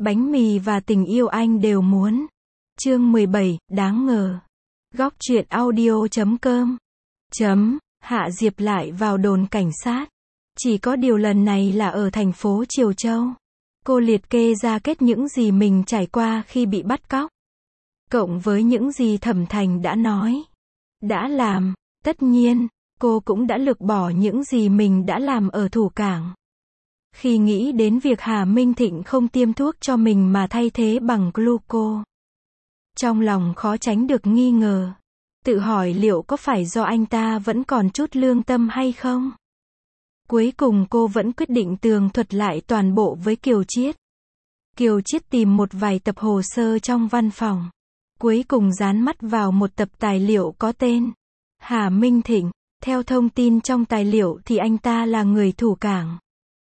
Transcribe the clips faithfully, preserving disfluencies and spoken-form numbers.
Bánh mì và tình yêu anh đều muốn. Chương mười bảy, đáng ngờ. Góc truyện audio chấm com. Chấm, Hạ Diệp lại vào đồn cảnh sát. Chỉ có điều lần này là ở thành phố Triều Châu. Cô liệt kê ra kết những gì mình trải qua khi bị bắt cóc. Cộng với những gì Thẩm Thành đã nói, đã làm, tất nhiên, cô cũng đã lược bỏ những gì mình đã làm ở thủ cảng. Khi nghĩ đến việc Hà Minh Thịnh không tiêm thuốc cho mình mà thay thế bằng gluco, trong lòng khó tránh được nghi ngờ. Tự hỏi liệu có phải do anh ta vẫn còn chút lương tâm hay không? Cuối cùng cô vẫn quyết định tường thuật lại toàn bộ với Kiều Chiết. Kiều Chiết tìm một vài tập hồ sơ trong văn phòng. Cuối cùng dán mắt vào một tập tài liệu có tên Hà Minh Thịnh. Theo thông tin trong tài liệu thì anh ta là người thủ cảng.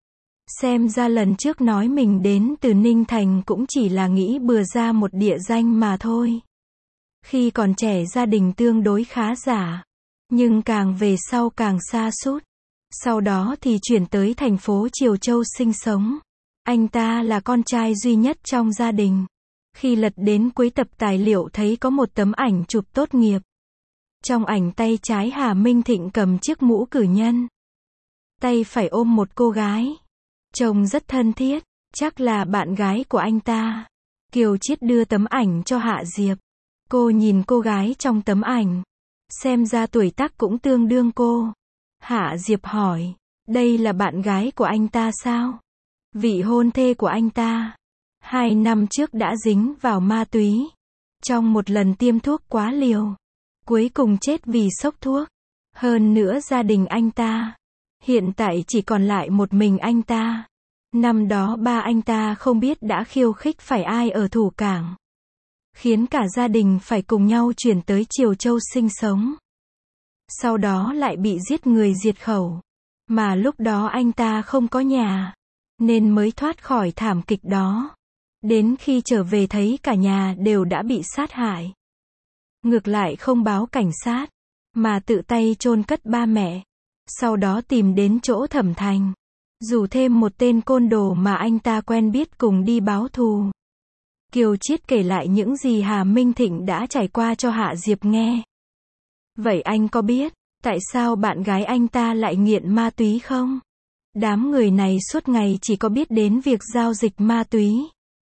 Xem ra lần trước nói mình đến từ Ninh Thành cũng chỉ là nghĩ bừa ra một địa danh mà thôi. Khi còn trẻ gia đình tương đối khá giả, nhưng càng về sau càng sa sút. Sau đó thì chuyển tới thành phố Triều Châu sinh sống. Anh ta là con trai duy nhất trong gia đình. Khi lật đến cuối tập tài liệu thấy có một tấm ảnh chụp tốt nghiệp. Trong ảnh tay trái Hà Minh Thịnh cầm chiếc mũ cử nhân. Tay phải ôm một cô gái. Trông rất thân thiết, chắc là bạn gái của anh ta. Kiều Chiết đưa tấm ảnh cho Hạ Diệp. Cô nhìn cô gái trong tấm ảnh. Xem ra tuổi tác cũng tương đương cô. Hạ Diệp hỏi, đây là bạn gái của anh ta sao? Vị hôn thê của anh ta. Hai năm trước đã dính vào ma túy. Trong một lần tiêm thuốc quá liều. Cuối cùng chết vì sốc thuốc. Hơn nữa gia đình anh ta. Hiện tại chỉ còn lại một mình anh ta. Năm đó ba anh ta không biết đã khiêu khích phải ai ở thủ cảng. Khiến cả gia đình phải cùng nhau chuyển tới Triều Châu sinh sống. Sau đó lại bị giết người diệt khẩu. Mà lúc đó anh ta không có nhà. Nên mới thoát khỏi thảm kịch đó. Đến khi trở về thấy cả nhà đều đã bị sát hại. Ngược lại không báo cảnh sát. Mà tự tay chôn cất ba mẹ. Sau đó tìm đến chỗ Thẩm Thành. Rủ thêm một tên côn đồ mà anh ta quen biết cùng đi báo thù. Kiều Chiết kể lại những gì Hà Minh Thịnh đã trải qua cho Hạ Diệp nghe. Vậy anh có biết, tại sao bạn gái anh ta lại nghiện ma túy không? Đám người này suốt ngày chỉ có biết đến việc giao dịch ma túy.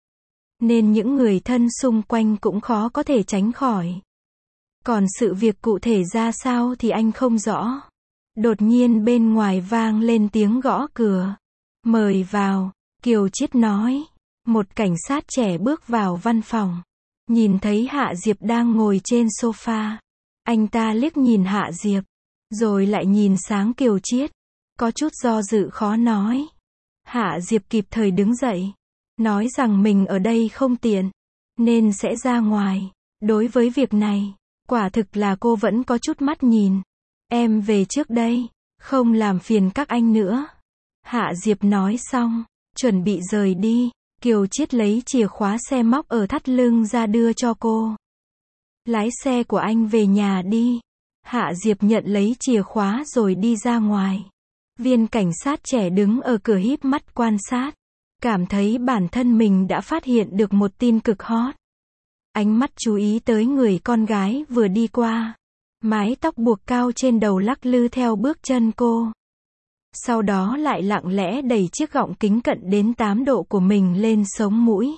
Nên những người thân xung quanh cũng khó có thể tránh khỏi. Còn sự việc cụ thể ra sao thì anh không rõ. Đột nhiên bên ngoài vang lên tiếng gõ cửa. Mời vào, Kiều Chiết nói. Một cảnh sát trẻ bước vào văn phòng. Nhìn thấy Hạ Diệp đang ngồi trên sofa. Anh ta liếc nhìn Hạ Diệp. Rồi lại nhìn sang Kiều Chiết. Có chút do dự khó nói. Hạ Diệp kịp thời đứng dậy. Nói rằng mình ở đây không tiện. Nên sẽ ra ngoài. Đối với việc này, quả thực là cô vẫn có chút mắt nhìn. Em về trước đây. Không làm phiền các anh nữa. Hạ Diệp nói xong. Chuẩn bị rời đi. Kiều Chiết lấy chìa khóa xe móc ở thắt lưng ra đưa cho cô. Lái xe của anh về nhà đi. Hạ Diệp nhận lấy chìa khóa rồi đi ra ngoài. Viên cảnh sát trẻ đứng ở cửa híp mắt quan sát. Cảm thấy bản thân mình đã phát hiện được một tin cực hot. Ánh mắt chú ý tới người con gái vừa đi qua. Mái tóc buộc cao trên đầu lắc lư theo bước chân cô. Sau đó lại lặng lẽ đẩy chiếc gọng kính cận đến tám độ của mình lên sống mũi.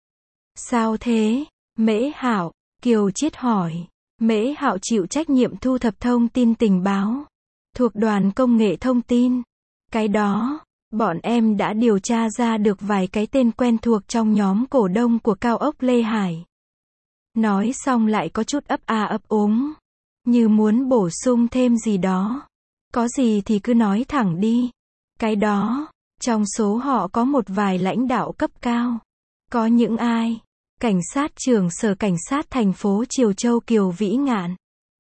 Sao thế, Mễ Hạo? Kiều Chiết hỏi. Mễ Hạo chịu trách nhiệm thu thập thông tin tình báo. Thuộc đoàn công nghệ thông tin. Cái đó, bọn em đã điều tra ra được vài cái tên quen thuộc trong nhóm cổ đông của cao ốc Lê Hải. Nói xong lại có chút ấp a ấp úng. Như muốn bổ sung thêm gì đó. Có gì thì cứ nói thẳng đi. Cái đó, trong số họ có một vài lãnh đạo cấp cao. Có những ai? Cảnh sát trưởng Sở Cảnh sát thành phố Triều Châu Kiều Vĩ Ngạn.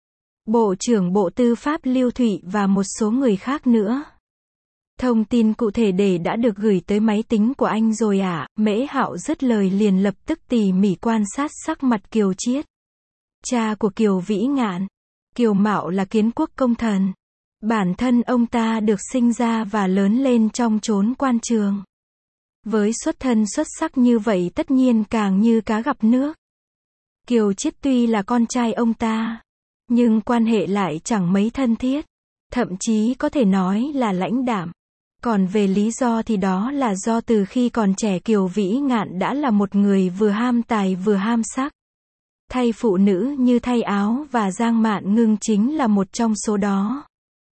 Bộ trưởng Bộ Tư pháp Lưu Thụy và một số người khác nữa. Thông tin cụ thể để đã được gửi tới máy tính của anh rồi à? Mễ Hạo dứt lời liền lập tức tỉ mỉ quan sát sắc mặt Kiều Chiết. Cha của Kiều Vĩ Ngạn, Kiều Mạo là kiến quốc công thần. Bản thân ông ta được sinh ra và lớn lên trong chốn quan trường. Với xuất thân xuất sắc như vậy tất nhiên càng như cá gặp nước. Kiều Chiết tuy là con trai ông ta, nhưng quan hệ lại chẳng mấy thân thiết, thậm chí có thể nói là lãnh đạm. Còn về lý do thì đó là do từ khi còn trẻ Kiều Vĩ Ngạn đã là một người vừa ham tài vừa ham sắc. Thay phụ nữ như thay áo và Giang Mạn Ngưng chính là một trong số đó.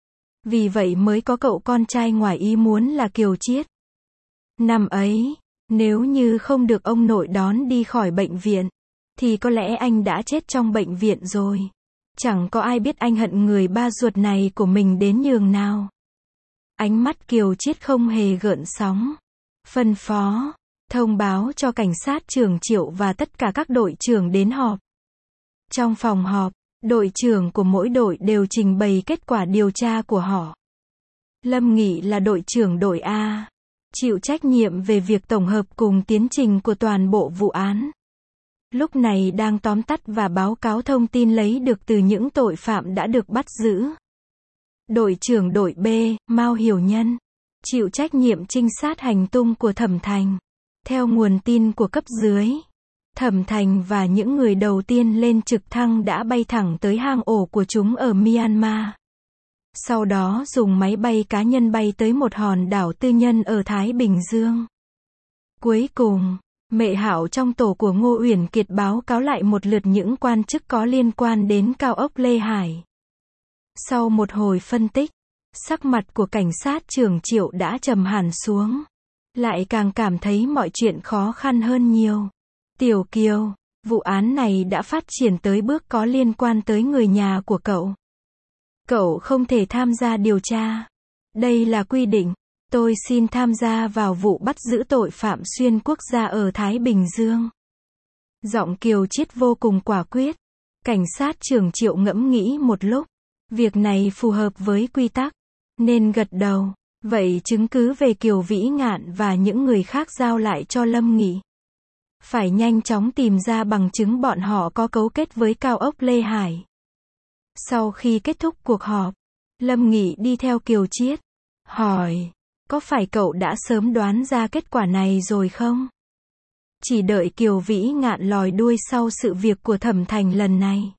Vì vậy mới có cậu con trai ngoài ý muốn là Kiều Chiết. Năm ấy, nếu như không được ông nội đón đi khỏi bệnh viện, thì có lẽ anh đã chết trong bệnh viện rồi. Chẳng có ai biết anh hận người ba ruột này của mình đến nhường nào. Ánh mắt Kiều Chiết không hề gợn sóng. Phân phó, thông báo cho cảnh sát trưởng Triệu và tất cả các đội trưởng đến họp. Trong phòng họp, đội trưởng của mỗi đội đều trình bày kết quả điều tra của họ. Lâm Nghị là đội trưởng đội A, chịu trách nhiệm về việc tổng hợp cùng tiến trình của toàn bộ vụ án. Lúc này đang tóm tắt và báo cáo thông tin lấy được từ những tội phạm đã được bắt giữ. Đội trưởng đội B, Mao Hiểu Nhân, chịu trách nhiệm trinh sát hành tung của Thẩm Thành. Theo nguồn tin của cấp dưới, Thẩm Thành và những người đầu tiên lên trực thăng đã bay thẳng tới hang ổ của chúng ở Myanmar. Sau đó dùng máy bay cá nhân bay tới một hòn đảo tư nhân ở Thái Bình Dương. Cuối cùng, Mệ Hạo trong tổ của Ngô Uyển Kiệt báo cáo lại một lượt những quan chức có liên quan đến cao ốc Lê Hải. Sau một hồi phân tích, sắc mặt của cảnh sát trưởng Triệu đã trầm hẳn xuống. Lại càng cảm thấy mọi chuyện khó khăn hơn nhiều. Tiểu Kiều, vụ án này đã phát triển tới bước có liên quan tới người nhà của cậu. Cậu không thể tham gia điều tra. Đây là quy định. Tôi xin tham gia vào vụ bắt giữ tội phạm xuyên quốc gia ở Thái Bình Dương. Giọng Kiều Chiết vô cùng quả quyết. Cảnh sát trưởng Triệu ngẫm nghĩ một lúc. Việc này phù hợp với quy tắc, nên gật đầu. Vậy chứng cứ về Kiều Vĩ Ngạn và những người khác giao lại cho Lâm Nghị. Phải nhanh chóng tìm ra bằng chứng bọn họ có cấu kết với cao ốc Lê Hải. Sau khi kết thúc cuộc họp, Lâm Nghị đi theo Kiều Chiết, hỏi, có phải cậu đã sớm đoán ra kết quả này rồi không? Chỉ đợi Kiều Vĩ Ngạn lòi đuôi sau sự việc của Thẩm Thành lần này.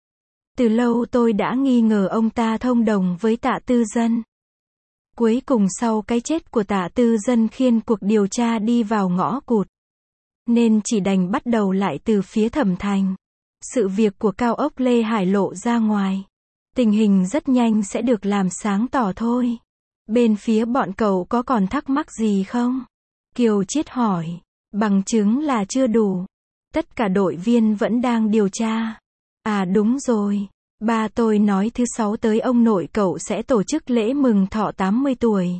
Từ lâu tôi đã nghi ngờ ông ta thông đồng với Tạ Tư Dân. Cuối cùng sau cái chết của Tạ Tư Dân khiến cuộc điều tra đi vào ngõ cụt. Nên chỉ đành bắt đầu lại từ phía Thẩm Thành. Sự việc của cao ốc Lê Hải lộ ra ngoài. Tình hình rất nhanh sẽ được làm sáng tỏ thôi. Bên phía bọn cậu có còn thắc mắc gì không? Kiều Chiết hỏi. Bằng chứng là chưa đủ. Tất cả đội viên vẫn đang điều tra. À đúng rồi. Ba tôi nói thứ sáu tới ông nội cậu sẽ tổ chức lễ mừng thọ tám mươi tuổi.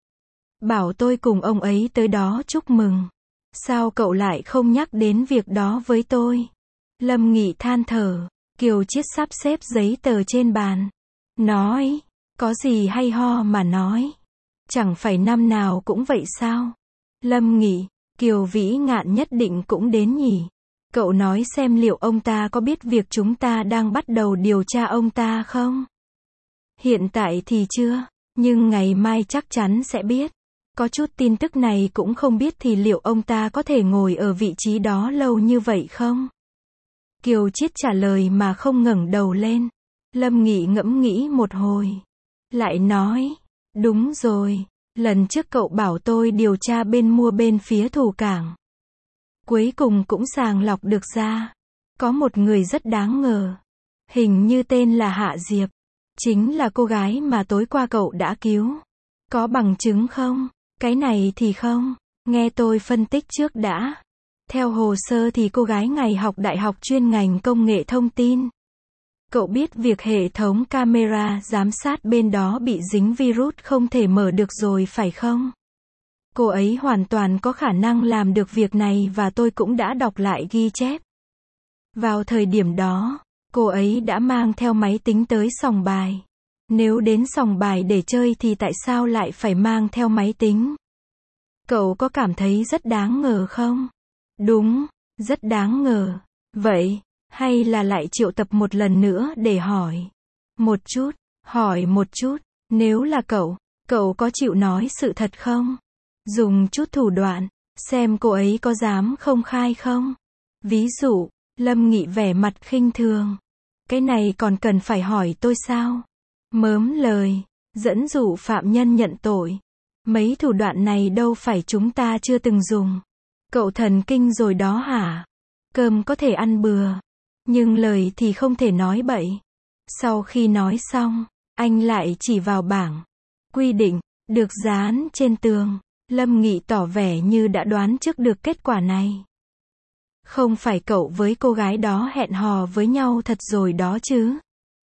Bảo tôi cùng ông ấy tới đó chúc mừng. Sao cậu lại không nhắc đến việc đó với tôi? Lâm Nghị than thở. Kiều Chiết sắp xếp giấy tờ trên bàn. Nói. Có gì hay ho mà nói. Chẳng phải năm nào cũng vậy sao? Lâm Nghị. Kiều Vĩ Ngạn nhất định cũng đến nhỉ? Cậu nói xem liệu ông ta có biết việc chúng ta đang bắt đầu điều tra ông ta không? Hiện tại thì chưa, nhưng ngày mai chắc chắn sẽ biết. Có chút tin tức này cũng không biết thì liệu ông ta có thể ngồi ở vị trí đó lâu như vậy không? Kiều Chiết trả lời mà không ngẩng đầu lên. Lâm Nghị ngẫm nghĩ một hồi. Lại nói, đúng rồi, lần trước cậu bảo tôi điều tra bên mua bên phía thủ cảng. Cuối cùng cũng sàng lọc được ra. Có một người rất đáng ngờ. Hình như tên là Hạ Diệp. Chính là cô gái mà tối qua cậu đã cứu. Có bằng chứng không? Cái này thì không. Nghe tôi phân tích trước đã. Theo hồ sơ thì cô gái ngày học đại học chuyên ngành công nghệ thông tin. Cậu biết việc hệ thống camera giám sát bên đó bị dính virus không thể mở được rồi phải không? Cô ấy hoàn toàn có khả năng làm được việc này và tôi cũng đã đọc lại ghi chép. Vào thời điểm đó, cô ấy đã mang theo máy tính tới sòng bài. Nếu đến sòng bài để chơi thì tại sao lại phải mang theo máy tính? Cậu có cảm thấy rất đáng ngờ không? Đúng, rất đáng ngờ. Vậy, hay là lại triệu tập một lần nữa để hỏi? Một chút, hỏi một chút, nếu là cậu, cậu có chịu nói sự thật không? Dùng chút thủ đoạn, xem cô ấy có dám không khai không. Ví dụ, Lâm Nghị vẻ mặt khinh thường. Cái này còn cần phải hỏi tôi sao? Mớm lời, dẫn dụ phạm nhân nhận tội. Mấy thủ đoạn này đâu phải chúng ta chưa từng dùng. Cậu thần kinh rồi đó hả? Cơm có thể ăn bừa, nhưng lời thì không thể nói bậy. Sau khi nói xong, anh lại chỉ vào bảng quy định được dán trên tường. Lâm Nghị tỏ vẻ như đã đoán trước được kết quả này. Không phải cậu với cô gái đó hẹn hò với nhau thật rồi đó chứ?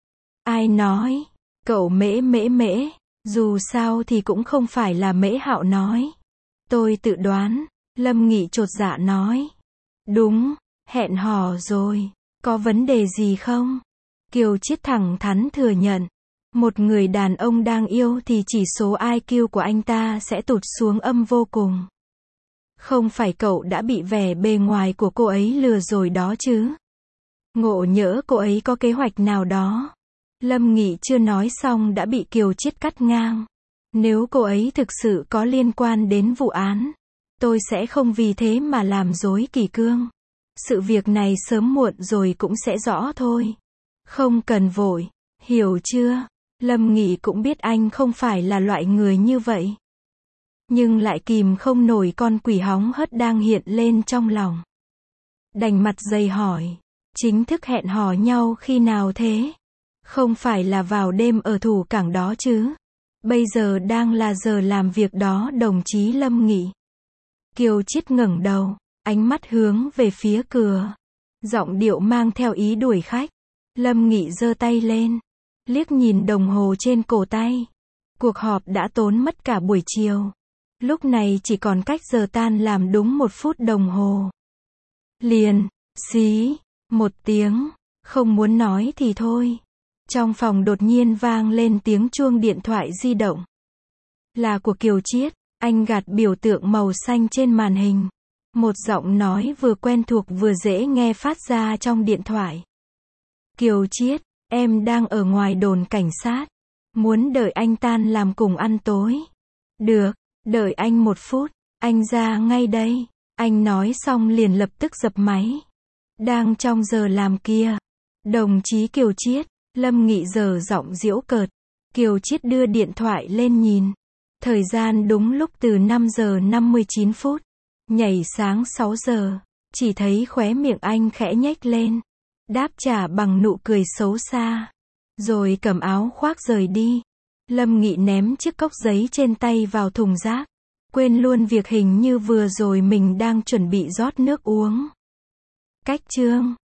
Ai nói? Cậu mễ mễ mễ, dù sao thì cũng không phải là Mễ Hạo nói. Tôi tự đoán, Lâm Nghị chột dạ nói. Đúng, hẹn hò rồi, có vấn đề gì không? Kiều Chiết thẳng thắn thừa nhận. Một người đàn ông đang yêu thì chỉ số i kiu của anh ta sẽ tụt xuống âm vô cùng. Không phải cậu đã bị vẻ bề ngoài của cô ấy lừa rồi đó chứ? Ngộ nhỡ cô ấy có kế hoạch nào đó. Lâm Nghị chưa nói xong đã bị Kiều Chiết cắt ngang. Nếu cô ấy thực sự có liên quan đến vụ án, tôi sẽ không vì thế mà làm rối kỷ cương. Sự việc này sớm muộn rồi cũng sẽ rõ thôi. Không cần vội, hiểu chưa? Lâm Nghị cũng biết anh không phải là loại người như vậy. Nhưng lại kìm không nổi con quỷ hóng hớt đang hiện lên trong lòng. Đành mặt dày hỏi, chính thức hẹn hò nhau khi nào thế? Không phải là vào đêm ở thủ cảng đó chứ? Bây giờ đang là giờ làm việc đó đồng chí Lâm Nghị. Kiều Chiết ngẩng đầu, ánh mắt hướng về phía cửa. Giọng điệu mang theo ý đuổi khách. Lâm Nghị giơ tay lên, liếc nhìn đồng hồ trên cổ tay. Cuộc họp đã tốn mất cả buổi chiều. Lúc này chỉ còn cách giờ tan làm đúng một phút đồng hồ. Liền, xí, một tiếng, không muốn nói thì thôi. Trong phòng đột nhiên vang lên tiếng chuông điện thoại di động. Là của Kiều Chiết, anh gạt biểu tượng màu xanh trên màn hình. Một giọng nói vừa quen thuộc vừa dễ nghe phát ra trong điện thoại. Kiều Chiết, em đang ở ngoài đồn cảnh sát. Muốn đợi anh tan làm cùng ăn tối. Được, đợi anh một phút, anh ra ngay đây. Anh nói xong liền lập tức dập máy. Đang trong giờ làm kia. Đồng chí Kiều Chiết, Lâm Nghị giờ giọng giễu cợt. Kiều Chiết đưa điện thoại lên nhìn. Thời gian đúng lúc từ năm giờ năm mươi chín phút. Nhảy sáng sáu giờ. Chỉ thấy khóe miệng anh khẽ nhếch lên. Đáp trả bằng nụ cười xấu xa. Rồi cầm áo khoác rời đi. Lâm Nghị ném chiếc cốc giấy trên tay vào thùng rác. Quên luôn việc hình như vừa rồi mình đang chuẩn bị rót nước uống. Cách chương